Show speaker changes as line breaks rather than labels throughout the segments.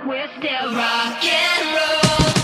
we're still rock and roll.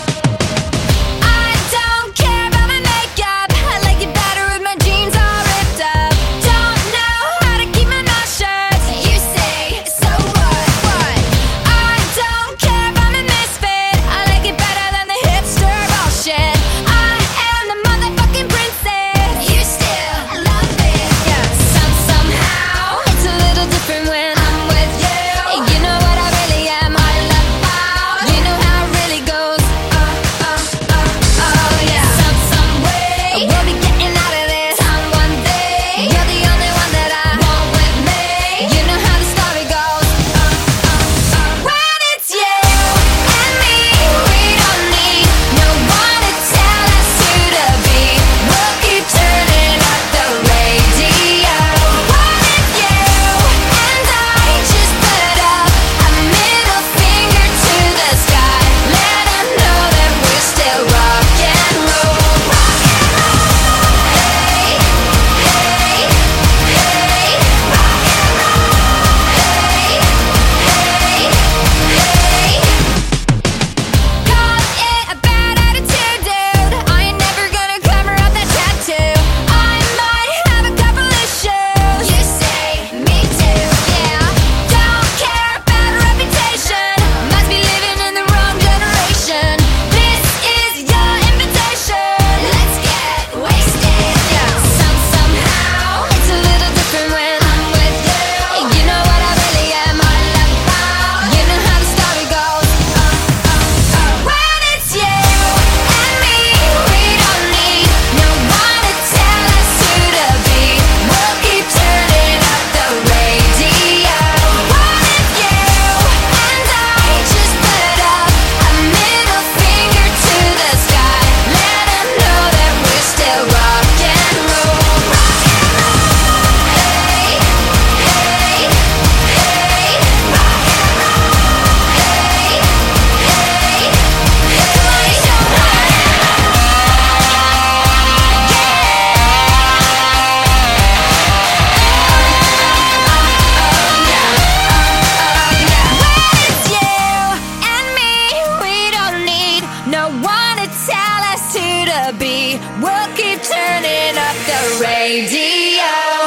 We'll keep turning up the radio.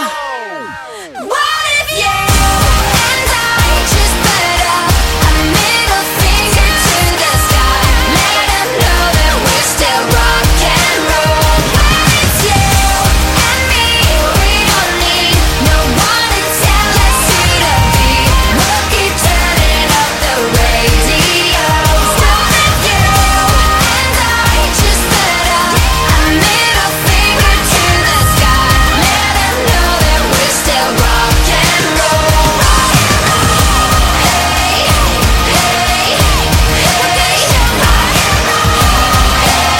What if you and I just put up a middle finger to the sky? Let them know that we're still rock and roll. It's you and me, we don't need no one to tell us who to be. We'll keep turning up the radio. So if you and I just put up a middle finger to the sky, let them know that we're still rock and roll. Hey, hey, we're gonna show rock and roll.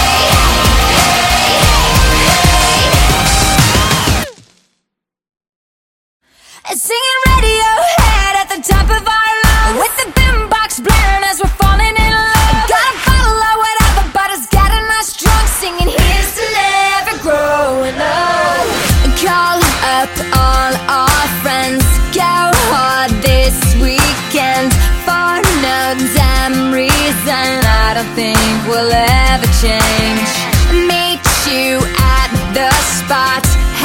Singing Radiohead at the top of our lungs, with the boombox blaring as we're falling in love. Got a bottle of whatever, but it's got a nice drunk, singing here's to never growing up. Call up all our friends, go hard this weekend. For no damn reason, I don't think we'll ever change. Meet you at the spot,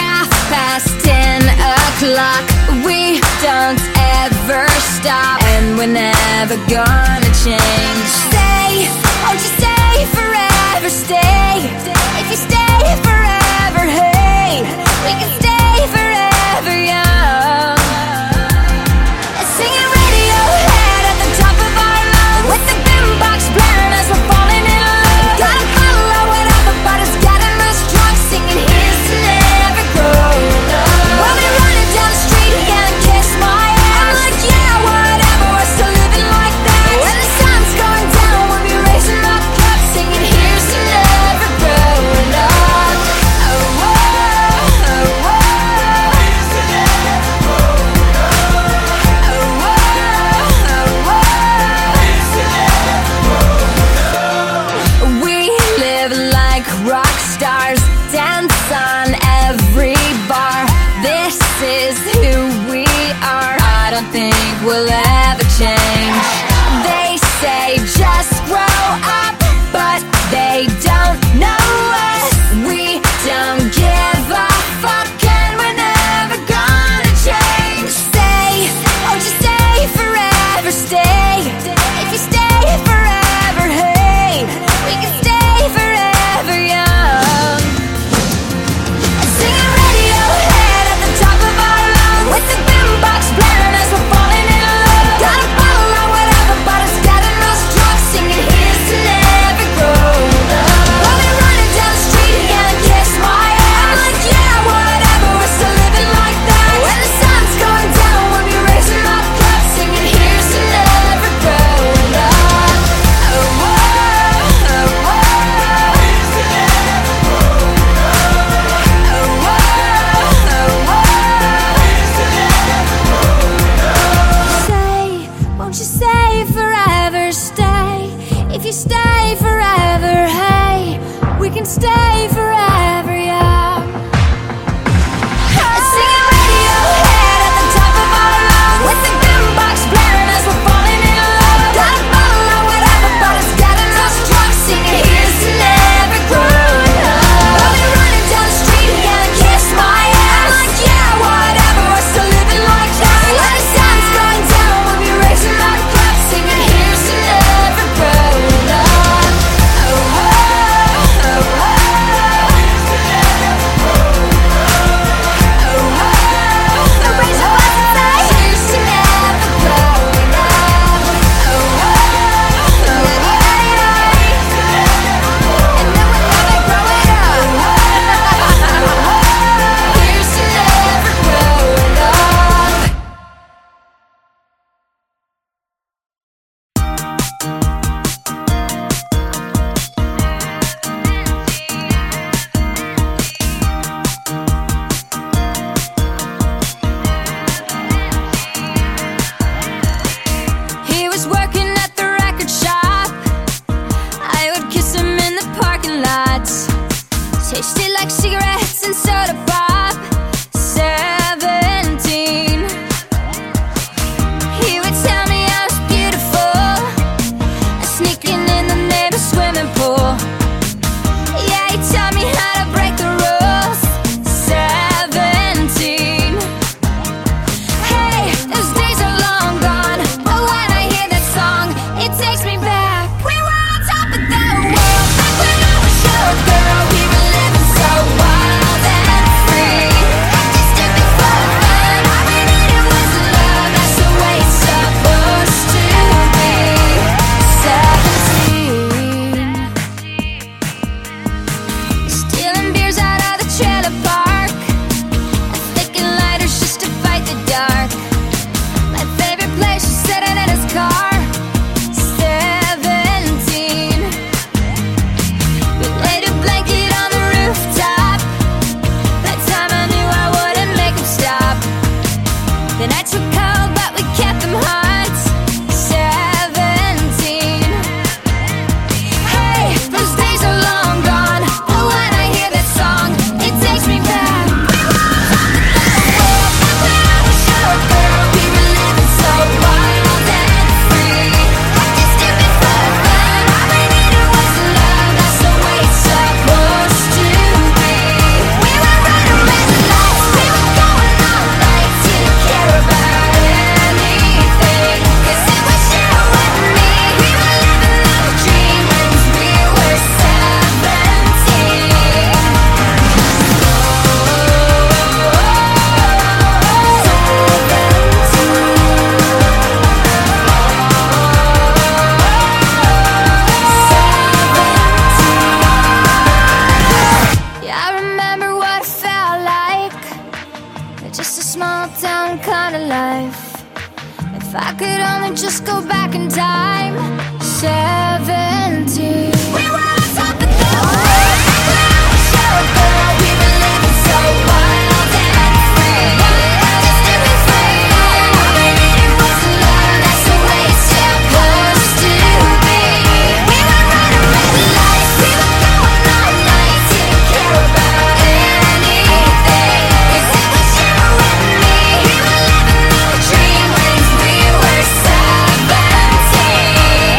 10:30. We don't ever stop, and we're never gonna change. Stay, won't you stay forever? Stay, if you stay forever, hey, we can stay forever young. Singing Radiohead at the top of our lungs, with the boombox blaring as we're falling in love. Got a bottle of whatever, but it's getting us drunk, singing here's to never growing up. We'll be running down the street and kiss my ass. I'm like, yeah, whatever, we're still living like that. When the sun's going down, we'll be raising our cups, singing here's to never growing up. Oh, whoa, oh, whoa. Here's to never growing up. Oh, whoa, oh, whoa. Here's to never growing up. We live like rock stars, dance on every bar. This is who we are. I don't think we'll ever change. They say Won't you stay forever, stay? If you stay forever, hey, we can stay forever, yeah. Singing Radiohead at the top of our lungs, with the boombox blaring as we're falling in love. Got a bottle or whatever, but it's getting us drunk. Singing here's to never growing up. We'll be running down the street again and kiss my ass. Like yeah, whatever, we're still living like that. When the sun's going down, we'll be raising our glass, singing here's to never growing up. Oh, oh, oh, oh. Tasted like cigarettes and soda pop. 17. He would tell me I was beautiful, sneaking in the neighbor's swimming pool. Yeah, he taught me how to break the rules. 17. Hey, those days are long gone, but when I hear that song, it takes me back. We were on top of the world, back when I was your girl. We were living so wild and free, acting stupid for fun. All we needed was love, that's the way it's supposed to be. 17. Stealing beers out of the trailer park, and flicking lighters just to fight the dark. My favorite place was sitting in his car. 17. We laid a blanket on the rooftop. That time I knew I wouldn't make him stop. The nights were cold, but we kept them hot. 17. Hey, those days are long gone, but when I hear that song, it takes me back. We were on top of the world, back when I was your girl. We were living so wild and free, acting stupid for fun. All we needed was love, that's the way it's supposed to be. We were running red lights, we were going all night, didn't care about anything, 'cause it was you and me. We were living the dream when we were 17. Yeah, I remember what it felt like, just a small town kind of life. If I could only just go back in time. 17. We were on top of the world, back when I was your girl. We were living so wild and free, acting stupid for fun. All we needed was love, that's the way it's supposed to be. We were running red lights, we were going all night, didn't care about anything, 'cause it was you and me. We were living the dream when we were 17.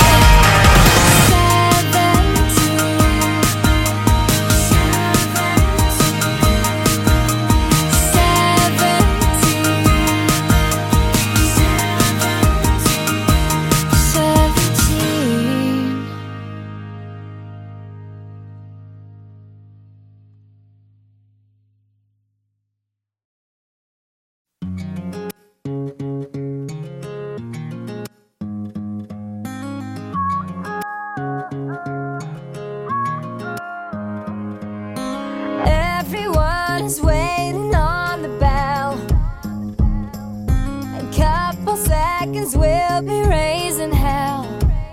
'cause we'll be raising hell.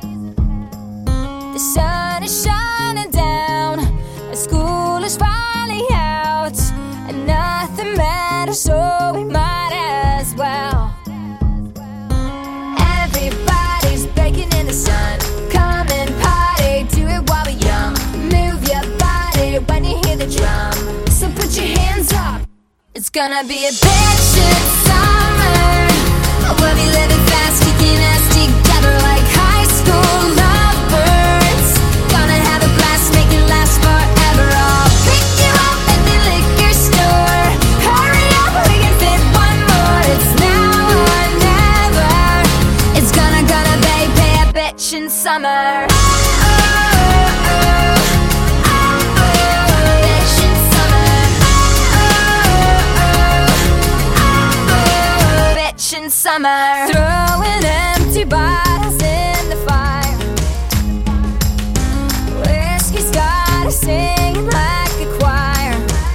The sun is shining down, and school is finally out, and nothing matters, so we might as well. Everybody It's gonna be a bitchin' summer. We'll be living fast, kicking ass together like high school lovers. Gonna have a blast, make it last forever. I'll pick you up at the liquor store. Hurry up, we can fit one more. It's now or never. It's gonna be a bitchin' summer. Summer, throwing empty bottles in the fire. Whiskey's got us singing like a choir.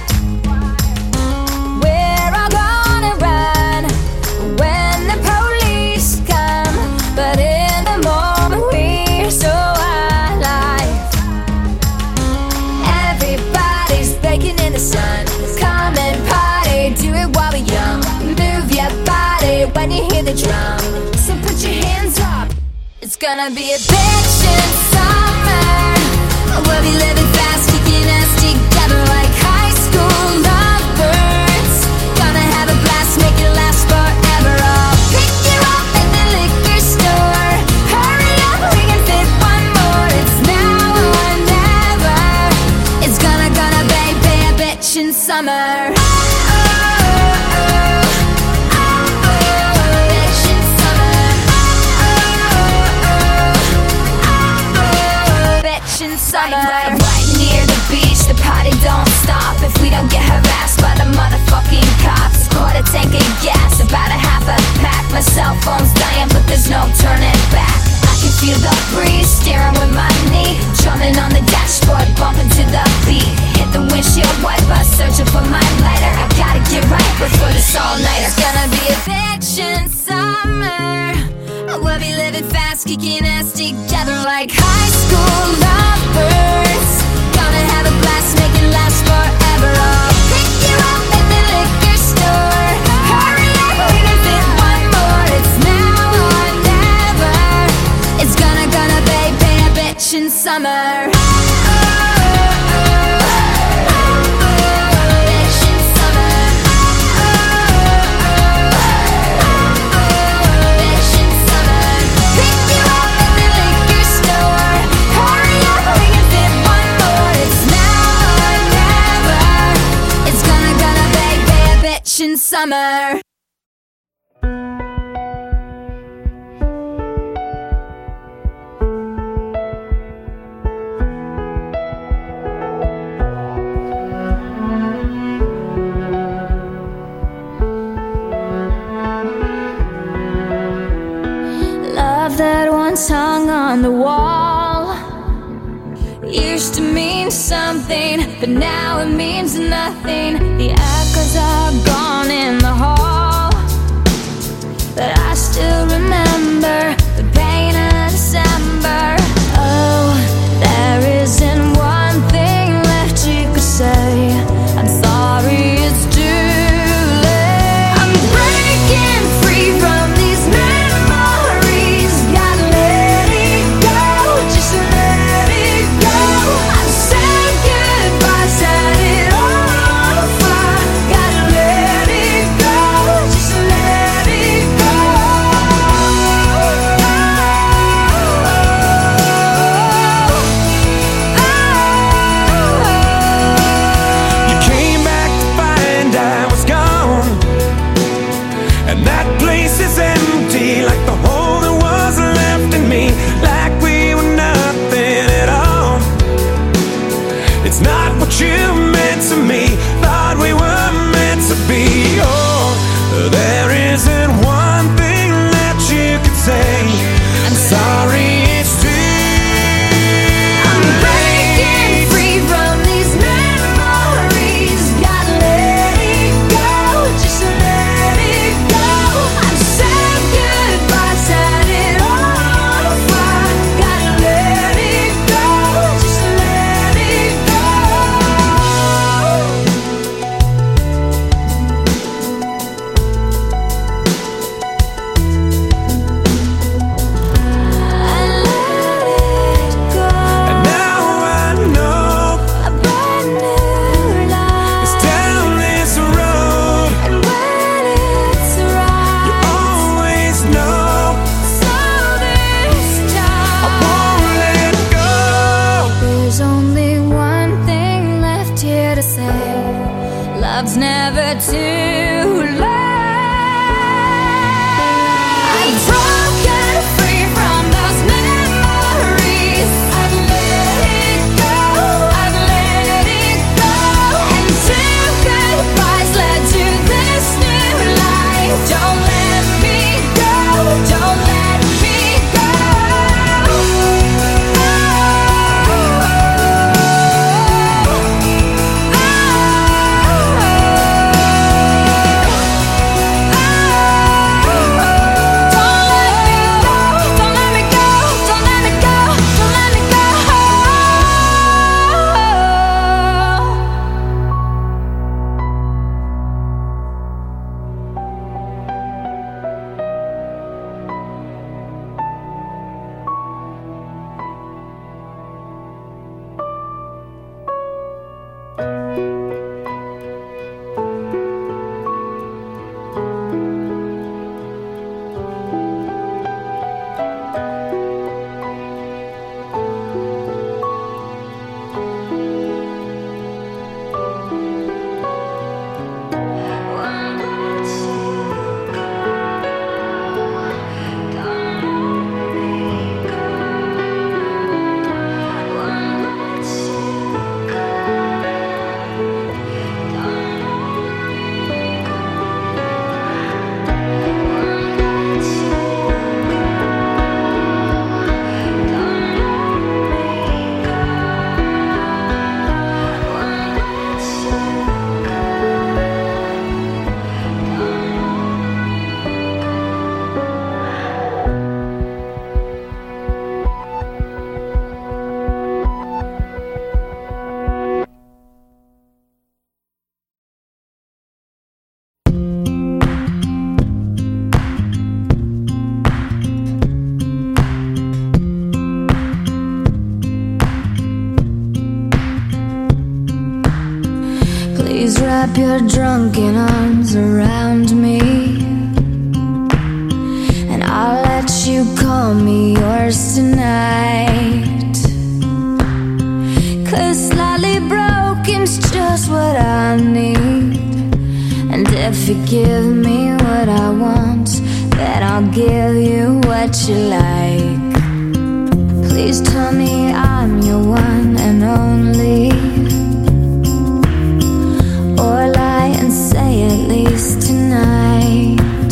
We're all gonna run when the police come, but in the moment we're so alive. Everybody's baking in the sun. Come and party, do it while we're young. Move your body when you hear the drum, so put your hands up. It's gonna be a bitchin' summer. We'll be living fast, kicking ass together like high school lovers. Gonna have a blast, make it last forever. I'll pick you up at the liquor store. Hurry up, we can fit one more. It's now or never. It's gonna be a bitchin' summer. Right near the beach, the party don't stop if we don't get harassed by the motherfucking cops. Quarter tank of gas, about a half a pack. My cell phone's dying, but there's no turning back. I can feel the breeze, steering with my knee, drumming on the dashboard, bumping to the beat. Hit the windshield wiper, searching for my lighter. I gotta get right before this all-nighter. It's gonna be a bitchin' summer. We'll be living fast, kicking ass together like high school lovers. Gonna have a blast, make it last forever. I'll pick you up at the liquor store. Hurry up, we can fit one more. It's now or never. It's gonna be a bitchin' summer. Summer. Love that once hung on the wall used to mean something, but now it means nothing. The echoes are gone in the hall, but I still remember the pain of December. Oh, there isn't one thing left you could say. I'm sorry, it's too late. I'm breaking free from these memories. Gotta let it go, just let it go. I'm saying goodbye, set it all on fire. Gotta let it go, just let it go. wrap your drunken arms around me, and I'll let you call me yours tonight. 'Cause slightly broken's just what I need, and if you give me what I want, then I'll give you what you like. Please tell me I'm your one and only, or lie and say at least tonight.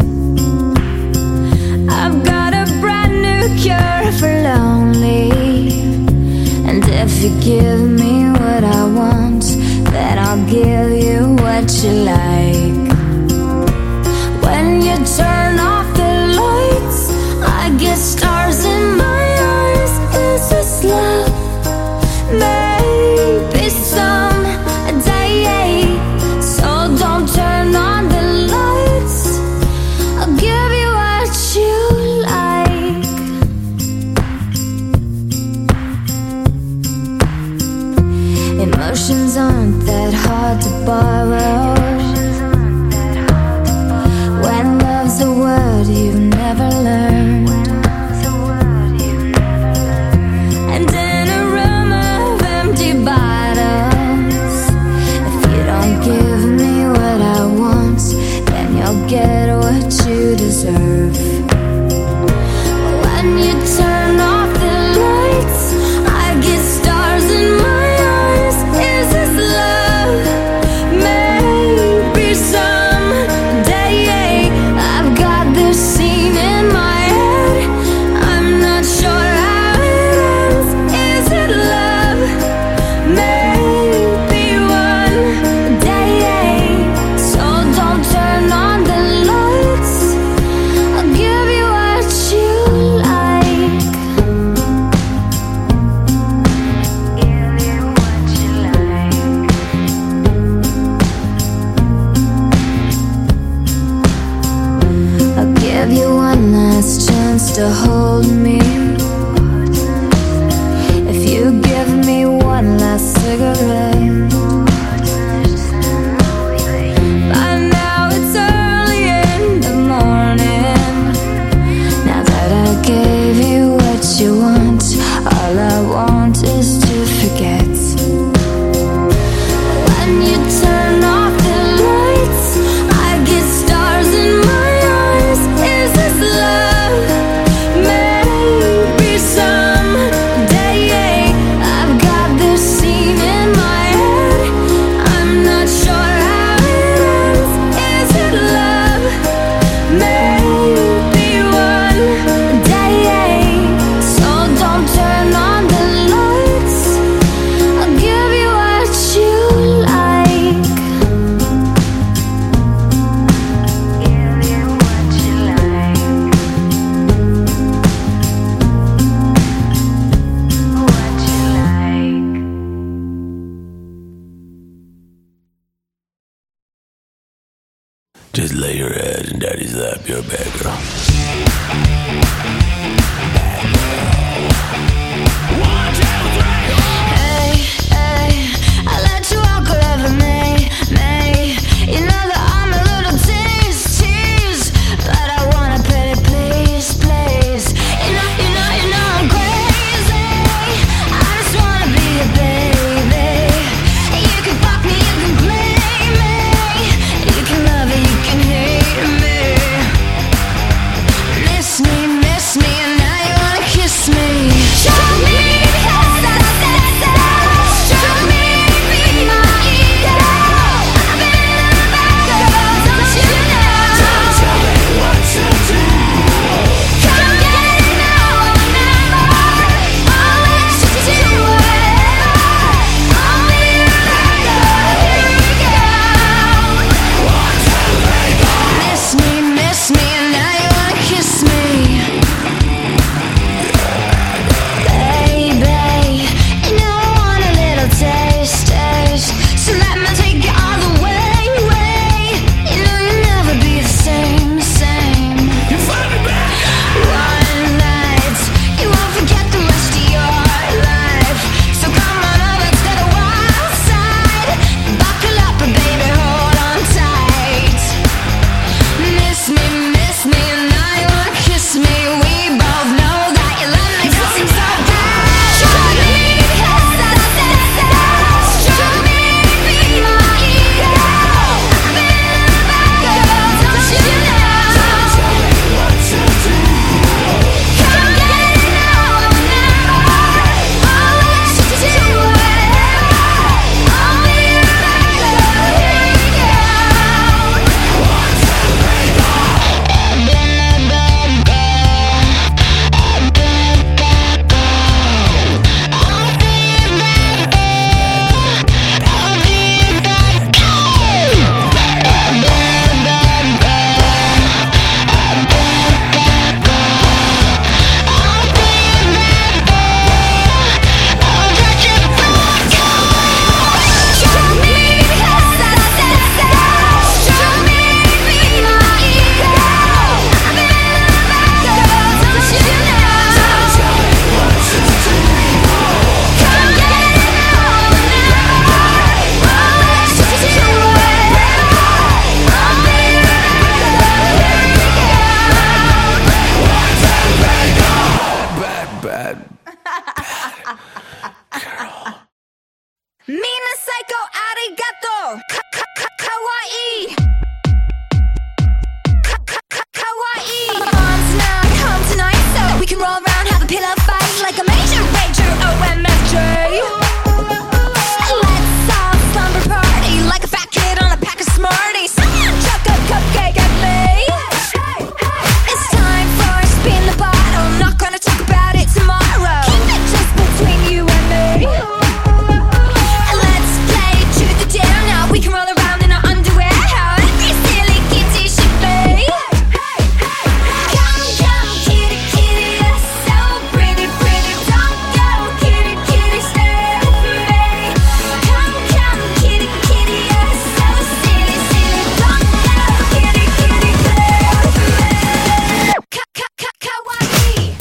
I've got a brand new cure for lonely, and if you give me what I want, then I'll give you what you like. When you turn off the lights, I get stars in my eyes. Is this love? Maybe someday. So don't turn on the lights, I'll give you what you like. Emotions aren't that hard to borrow, when love's a word you've never learned. And in a room of empty bottles, if you don't give me what I want, then you'll get what you deserve. When you turn off the lights, I get stars in my eyes. Is this love? Maybe someday. I've got this scene in my head, I'm not sure how it ends. Is it love? Maybe one day. So don't turn on the lights, I'll give you what you like. Give you what you like. I'll give you one last chance to hold me, if you give me one last cigarette. By now it's early in the morning. Now that I gave you what you want, all I want is to forget. When you turn off the lights, I get stars in my eyes. Is this love? Maybe
bad girl.
Mina psycho arigato kawaii kawaii. Home tonight so we can roll around, have a pillow fight like a major rager OMFJ. Let's all slumber party like a fat kid on a pack of Smarties. Someone chuck a cupcake at me. It's time for a spin the bottle. Not gonna talk about it tomorrow. Keep it just between you and me. Let's play truth or dare now. We can roll around in our underwear. However silly kitty should be. Come, come, kitty, kitty, you're so pretty, pretty. Don't go, kitty, kitty, stay with me. Come, come, kitty, kitty, you're so silly, silly. Don't go, kitty, kitty, stay with me. Kawaii.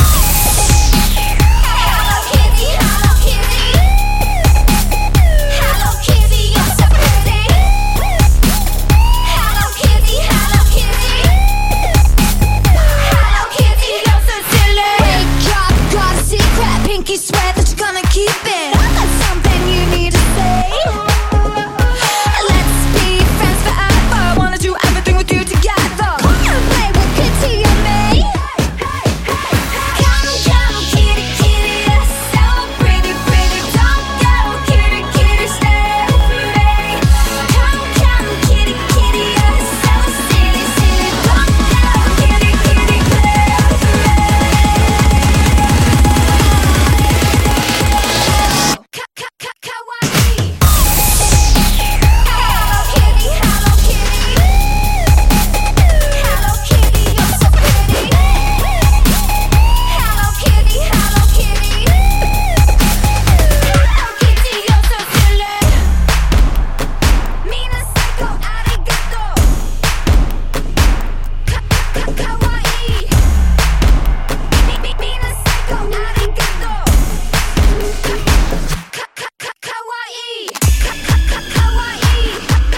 Hello Kitty, Hello Kitty. Hello Kitty, you're so pretty. Hello Kitty, Hello Kitty. Hello Kitty, you're so silly. Wake up, got a secret. Pinky swear that you're gonna keep it. That's something you need to say. Let's be friends forever. Wanna do everything with you together. Come and play with Kitty and me. Come, come, kitty, kitty, you're so pretty, pretty. Don't go, kitty, kitty, stay with me. Come, come, kitty, kitty, you're so silly, silly. Don't go, kitty, kitty, stay with me. Kawaii. Hello Kitty, Hello Kitty. Hello Kitty, you're so pretty. Hello Kitty, Hello Kitty. Hello Kitty, you're so silly. Mina psycho arigato kawaii. Mina psycho arigato kawaii. Kawaii.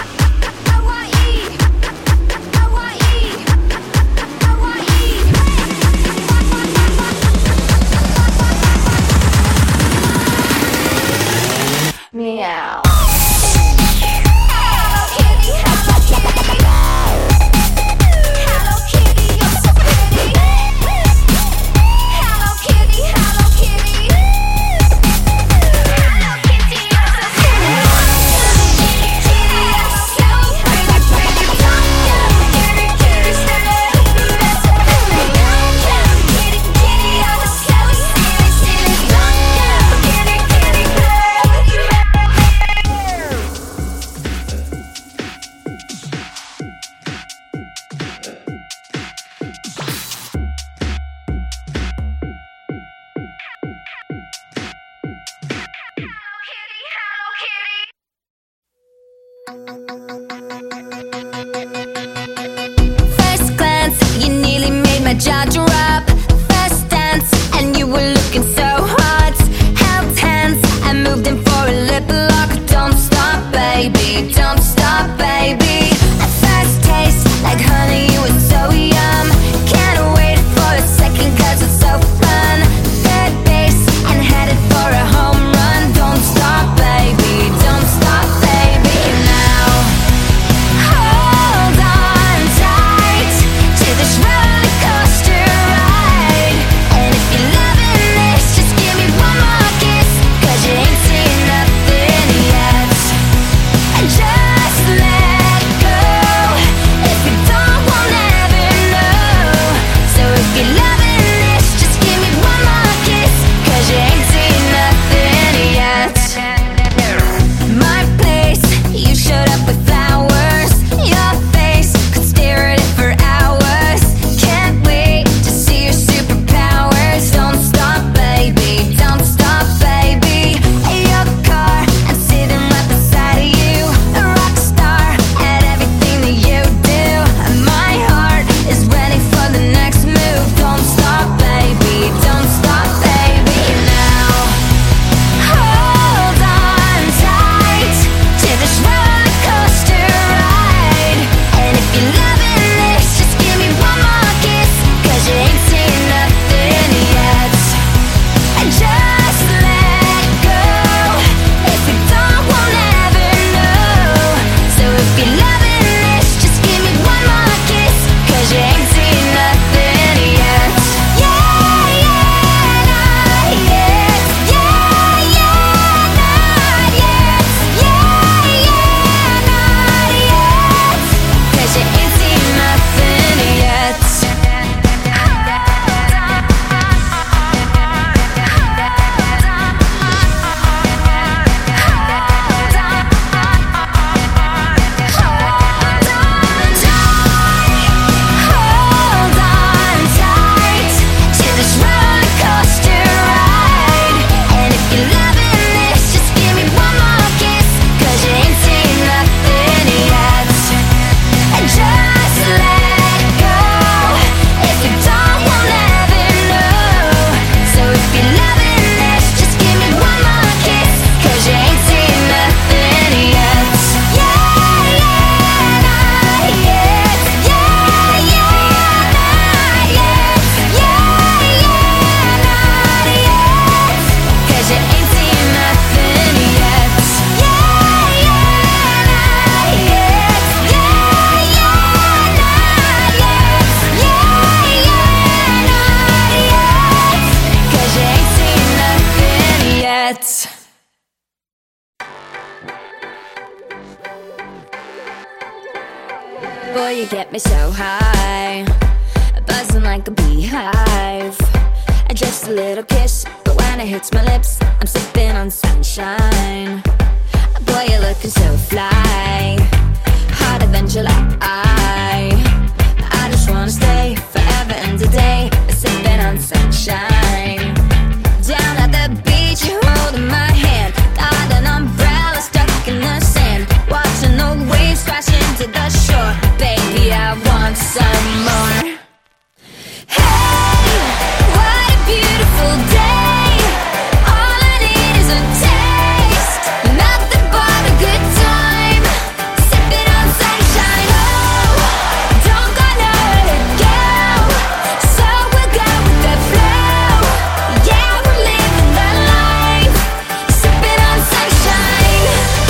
Meow. Hello Kitty, Hello Kitty. Hello Kitty, you're so pretty. Hello Kitty, Hello Kitty. Hello Kitty, you're so silly. Kitty, you're so pretty, pretty. Don't go, kitty, kitty, stay with me. Don't go, kitty, kitty, you're so silly, silly. Don't go, kitty, kitty, stay with me. First glance, you nearly made my jaw drop. First dance, and you were looking so hot. Held hands and moved in for a lip lock. Don't stop, baby, don't stop, baby. At first taste, like honey, you were so yum. Can't wait for a second, 'cause it's so fun. Third base, and headed for a home run. Don't stop, baby, don't stop, baby, now. Hold on tight to this roller coaster ride. And if you're loving this it. Boy, you get me so high, buzzing like a beehive. Just a little kiss, but when it hits my lips, I'm sipping on sunshine. Boy, you're looking so fly, hotter than July. I just wanna stay forever and a day, sipping on sunshine. Down at the beach, you're holding my hand, got an umbrella stuck in the sand, watching the waves crash into the shore. Baby, I want some more. Hey, what a beautiful day. All I need is a taste, nothing but a good time, sipping on sunshine. Oh, don't go nowhere to go, so we'll go with the flow. Yeah, we're living the life, sipping on sunshine.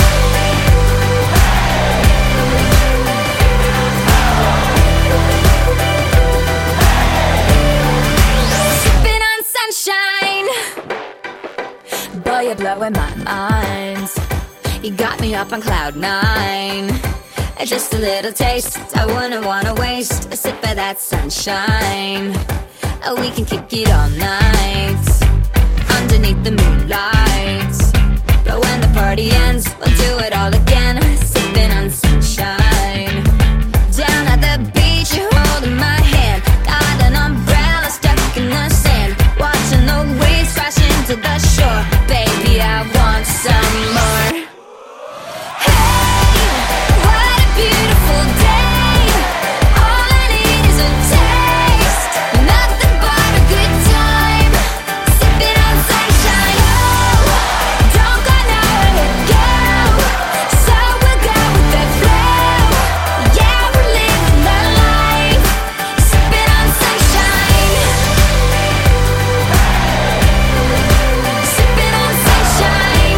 Sipping on sunshine. Boy, you're blowing my mind, you got me up on cloud nine. Just a little taste, I wouldn't wanna waste a sip of that sunshine. We can kick it all night, underneath the moonlight. But when the party ends, we'll do it all again, sipping on sunshine. Down at the beach, you're holding my hand, got an umbrella stuck in the sand, watching the waves crash into the shore. Baby, I want some more. Hey, what a beautiful day. All I need is a taste, nothing but a good time, sipping on sunshine. Oh, don't go nowhere to go, so we'll go with the flow. Yeah, we're living the life, sipping on sunshine. Sipping on sunshine.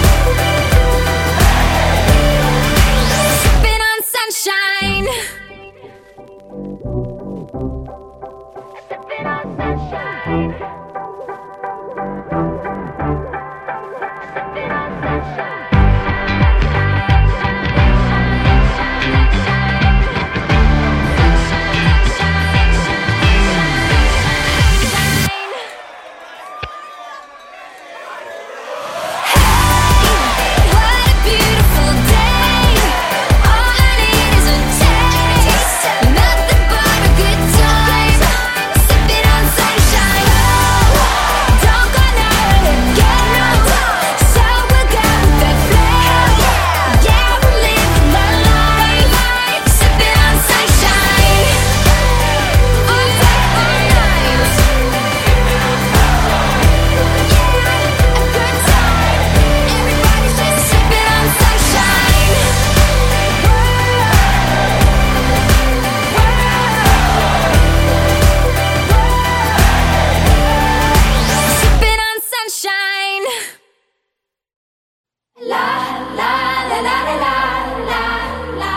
Sipping on sunshine. Sipping on sunshine. Sipping on What a beautiful day. All I need is a taste, nothing but a good time, sipping on sunshine. Oh, don't go nowhere to go, so we'll go with the flow. Yeah, we're living the life, sipping on sunshine. All day, all night. Yeah, a good time. Everybody's just sipping on sunshine. Sipping on sunshine. La la la la la la la la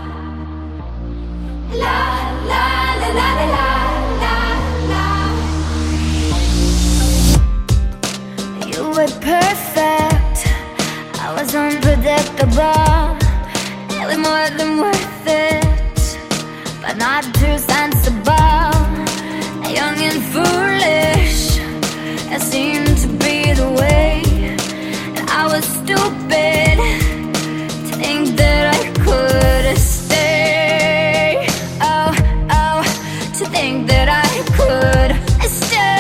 la la la la la la la. You were perfect, I was unpredictable. It was more than worth it, but not too sensible. Young and foolish, it seemed to be the way. And I was stupid to think that I could stay. Oh, oh, to think that I could stay.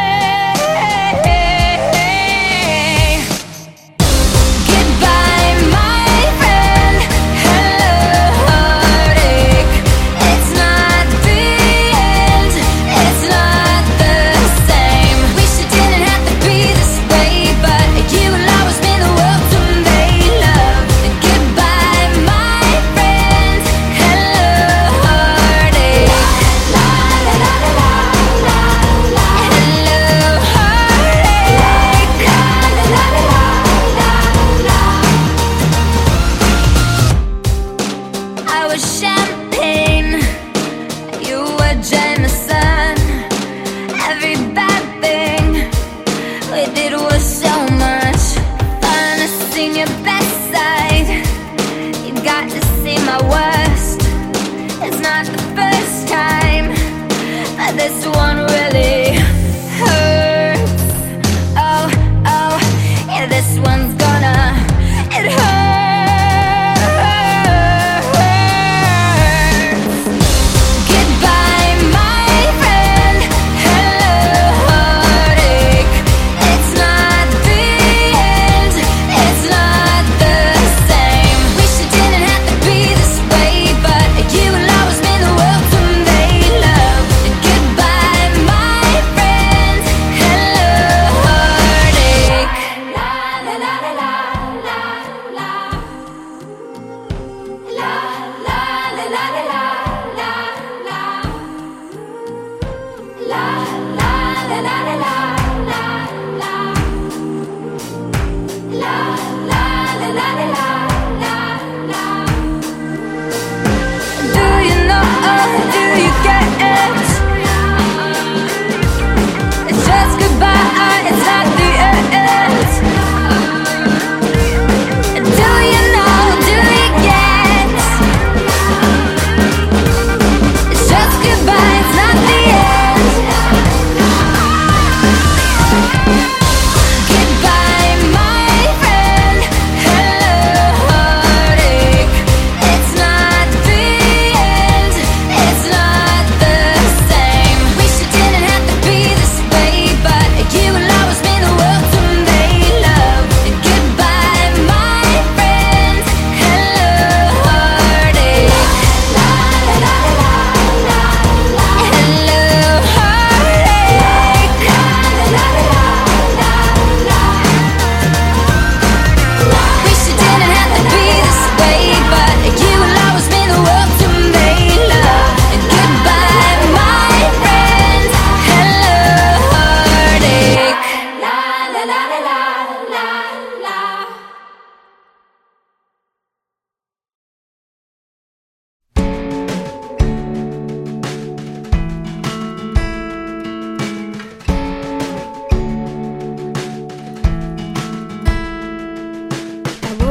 Goodbye, my friend. Hello, heartache. It's not the end. It's not the same.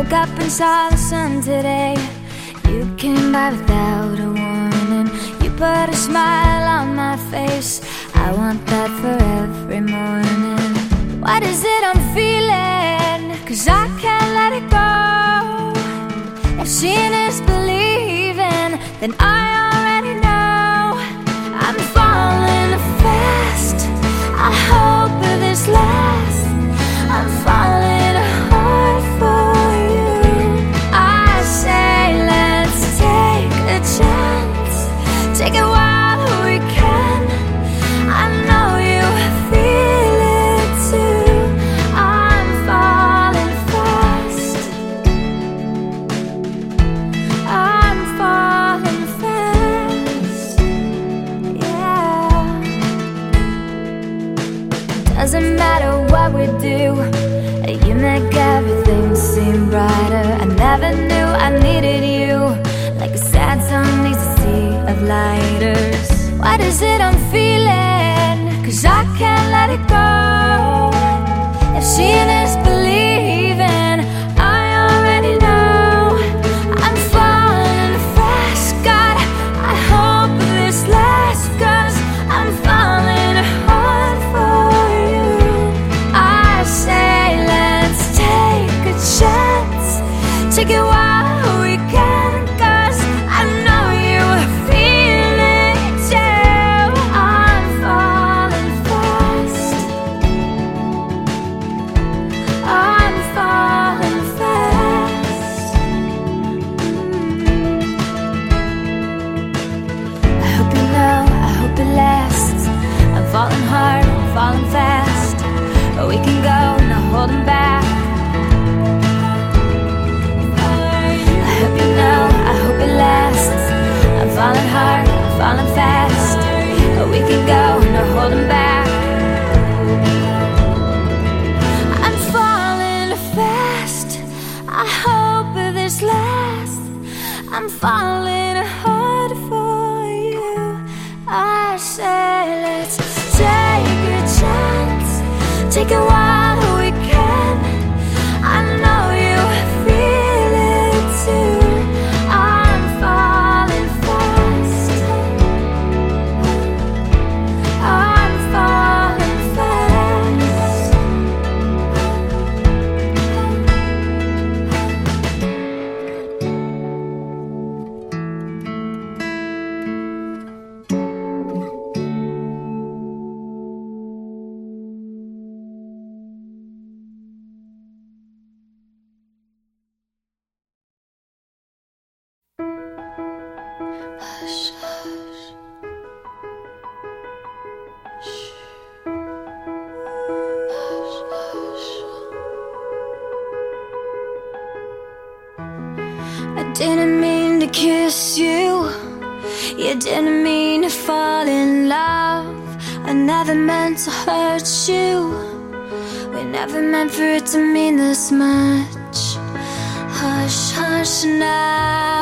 woke up and saw the sun today. You came by without a warning. You put a smile on my face. I want that for every morning. What is it I'm feeling? 'Cause I can't let it go. If seeing is believing, then I already know. I'm falling fast. I hope that this lasts. I'm falling hard for you. I say let's take a chance. Take it while we can. I know you feel it too. I'm falling fast. I'm falling fast. Yeah. Doesn't matter what we do, you make everything seem brighter. I never knew I needed you, like a sad song needs a sea of lighters. What is it I'm feeling? 'Cause I can't let it go. If seeing is believing, I already know. I'm falling fast. God, I hope this lasts, 'cause I'm falling hard for you. I say let's take a chance. Take it while we can, 'cause I know you feel it too. I'm falling fast. I'm falling fast. I hope you know, I hope it lasts. I'm falling hard, I'm falling fast. But we can go, no holding back. I hope you know, I hope it lasts. I'm falling hard, I'm falling fast. But we can go, no holding back. I'm falling fast. I hope this lasts. I'm falling hard for you. I say let's take a chance. Take it while we can. I know you feel it too. I'm falling fast. I'm falling fast. Hush, hush. Shh. Hush, hush. I didn't mean to kiss you. You didn't mean to fall in love. I never meant to hurt you. We never meant for it to mean this much. Hush, hush now.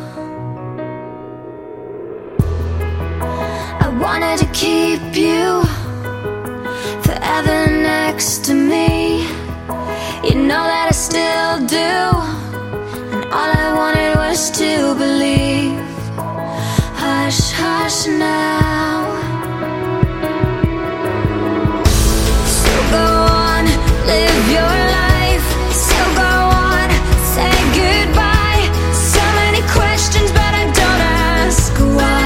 I wanted to keep you forever next to me. You know that I still do. And all I wanted was to believe. Hush, hush now. So go on, live your life. So go on, say goodbye. So many questions, but I don't ask why.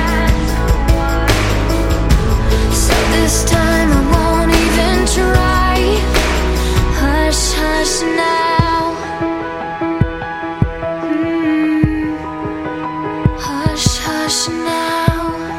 So this time I won't even try. Hush, hush now. Hush, hush now.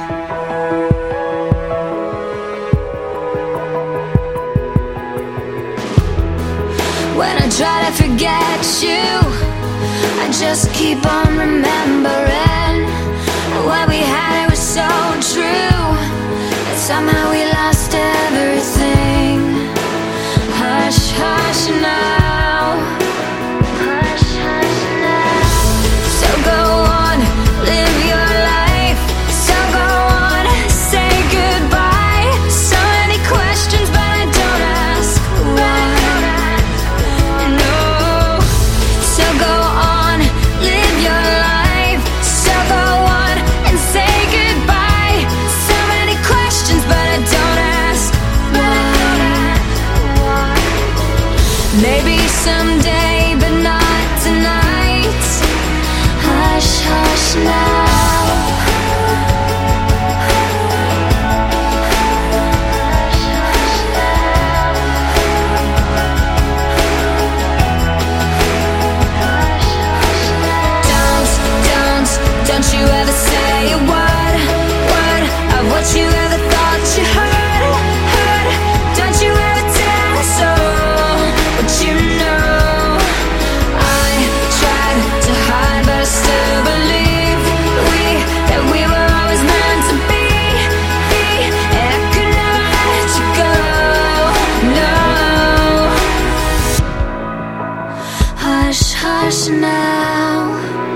When I try to forget you, I just keep on remembering. What we had, it was so true, but somehow we lost everything. Hush, hush now. Hush, hush now. So go on, live your life. So go on, say goodbye. So many questions, but I don't ask why. No. someday, but not tonight. Hush, hush now. Don't you ever say a word of what you ever thought you heard. Don't you ever tell a soul what you know. I tried to hide, but I still believe that we were always meant to be. And I could never let you go, no. Hush, hush now.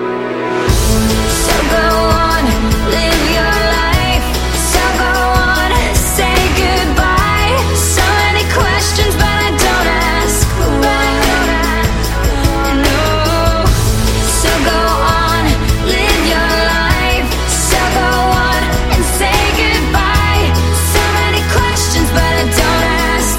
Go on, live your life. So go on, say goodbye. So many questions, but I don't ask why. No. So go on, live your life. So go on and say goodbye. So many questions, but I don't ask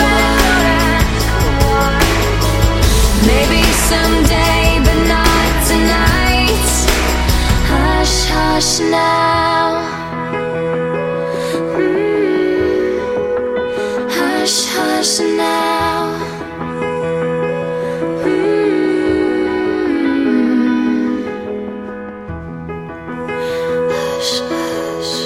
why. Maybe someday, but not tonight. Hush, hush now. Hush, hush now. Hush, hush.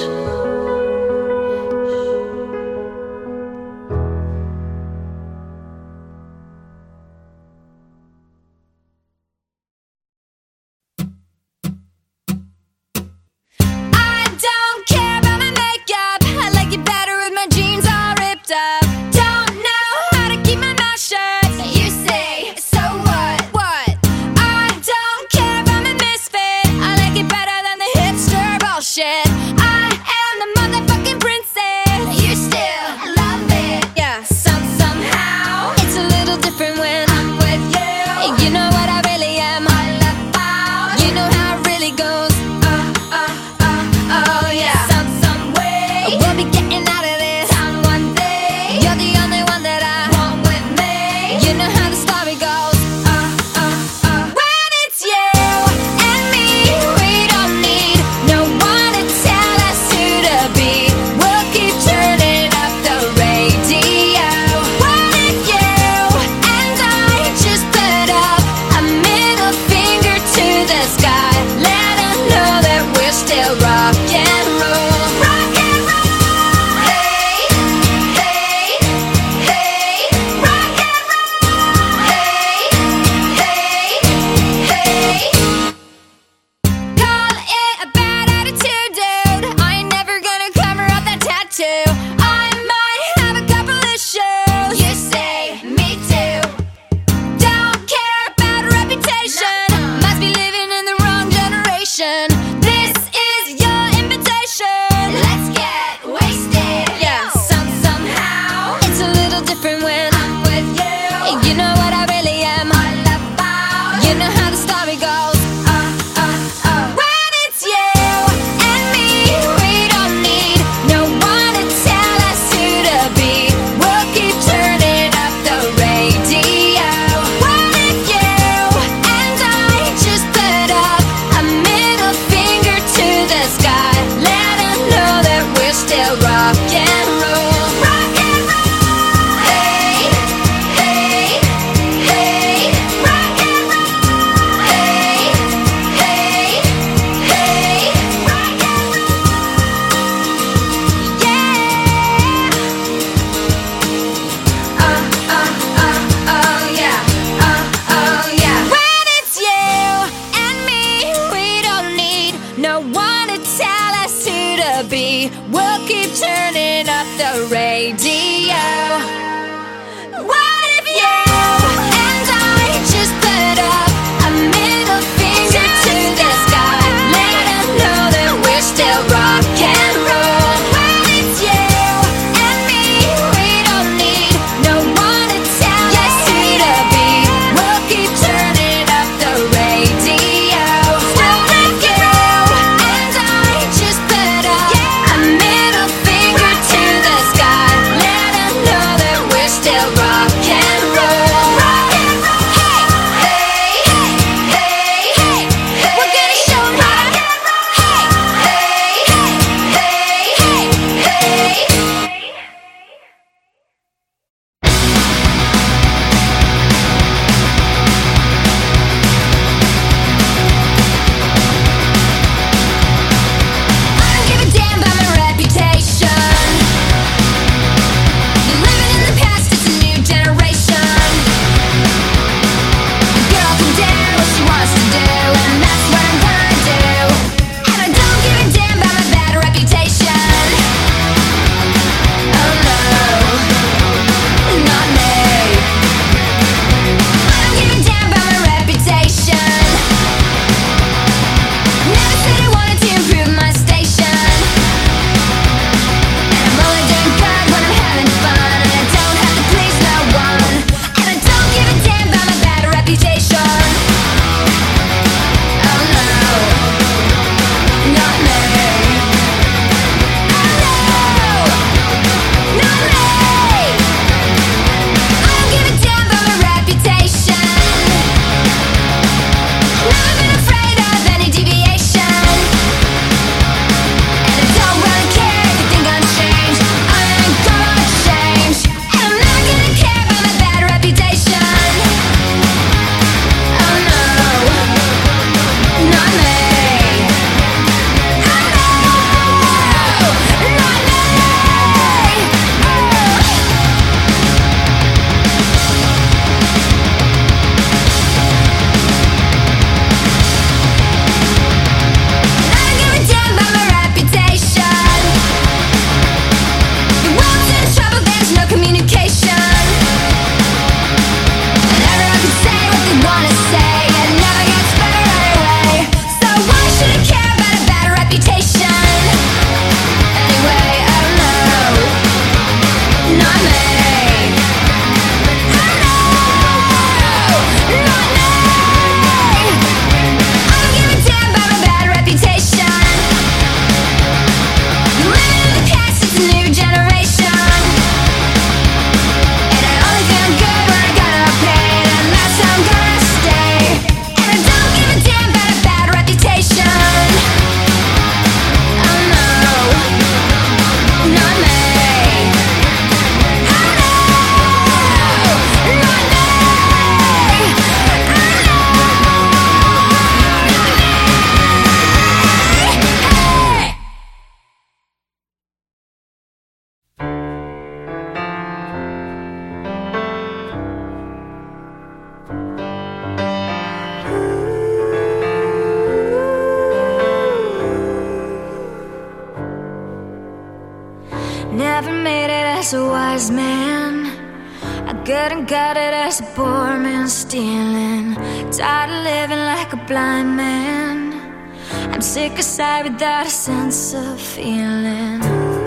wise man. I couldn't cut it as a poor man stealing. Tired of living like a blind man. I'm sick aside without a sense of feeling.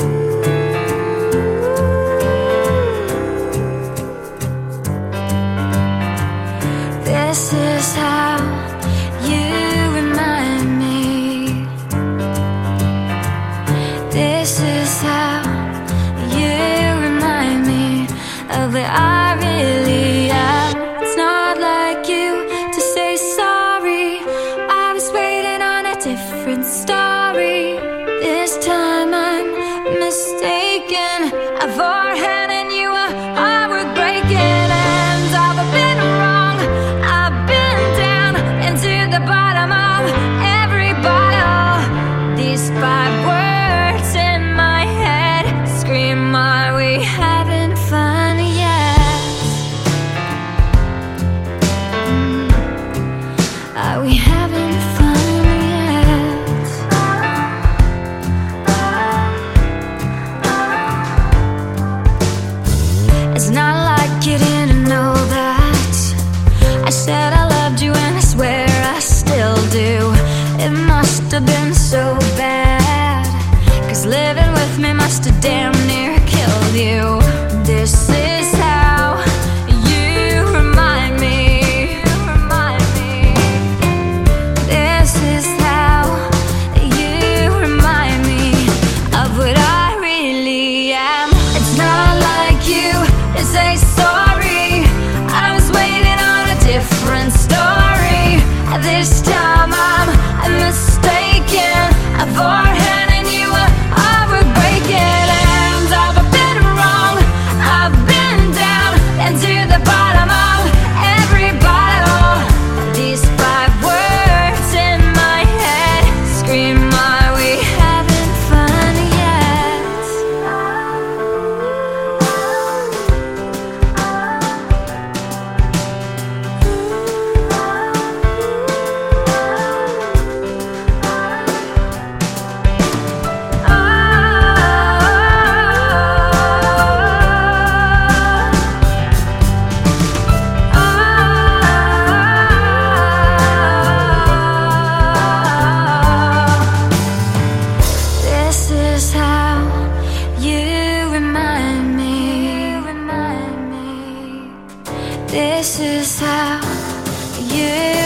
This is how you remind me. This is how you remind me of where I really am. It's not like you to say sorry. I was waiting on a different story. This time I'm mistaken. I've overhand and you are heartbreaking. And I've been wrong, I've been down into the bottom of every bottle. These 5 words in my head scream, are we having fun yet? Are we having fun yet? It's not like you didn't know that I said I loved you and I swear I still do. It must have been so bad, 'cause living with me must have damn near killed you. This is how you remind me. This is how you remind me of what I really am. It's not like you to say sorry. I was waiting on a different story. This time I'm mistaken. I've overhand and you are breaking. And I've been wrong, I've been down into the bottom of every bottle. These 5 words in my head scream, are we having fun yet? This is how you remind me. This is how you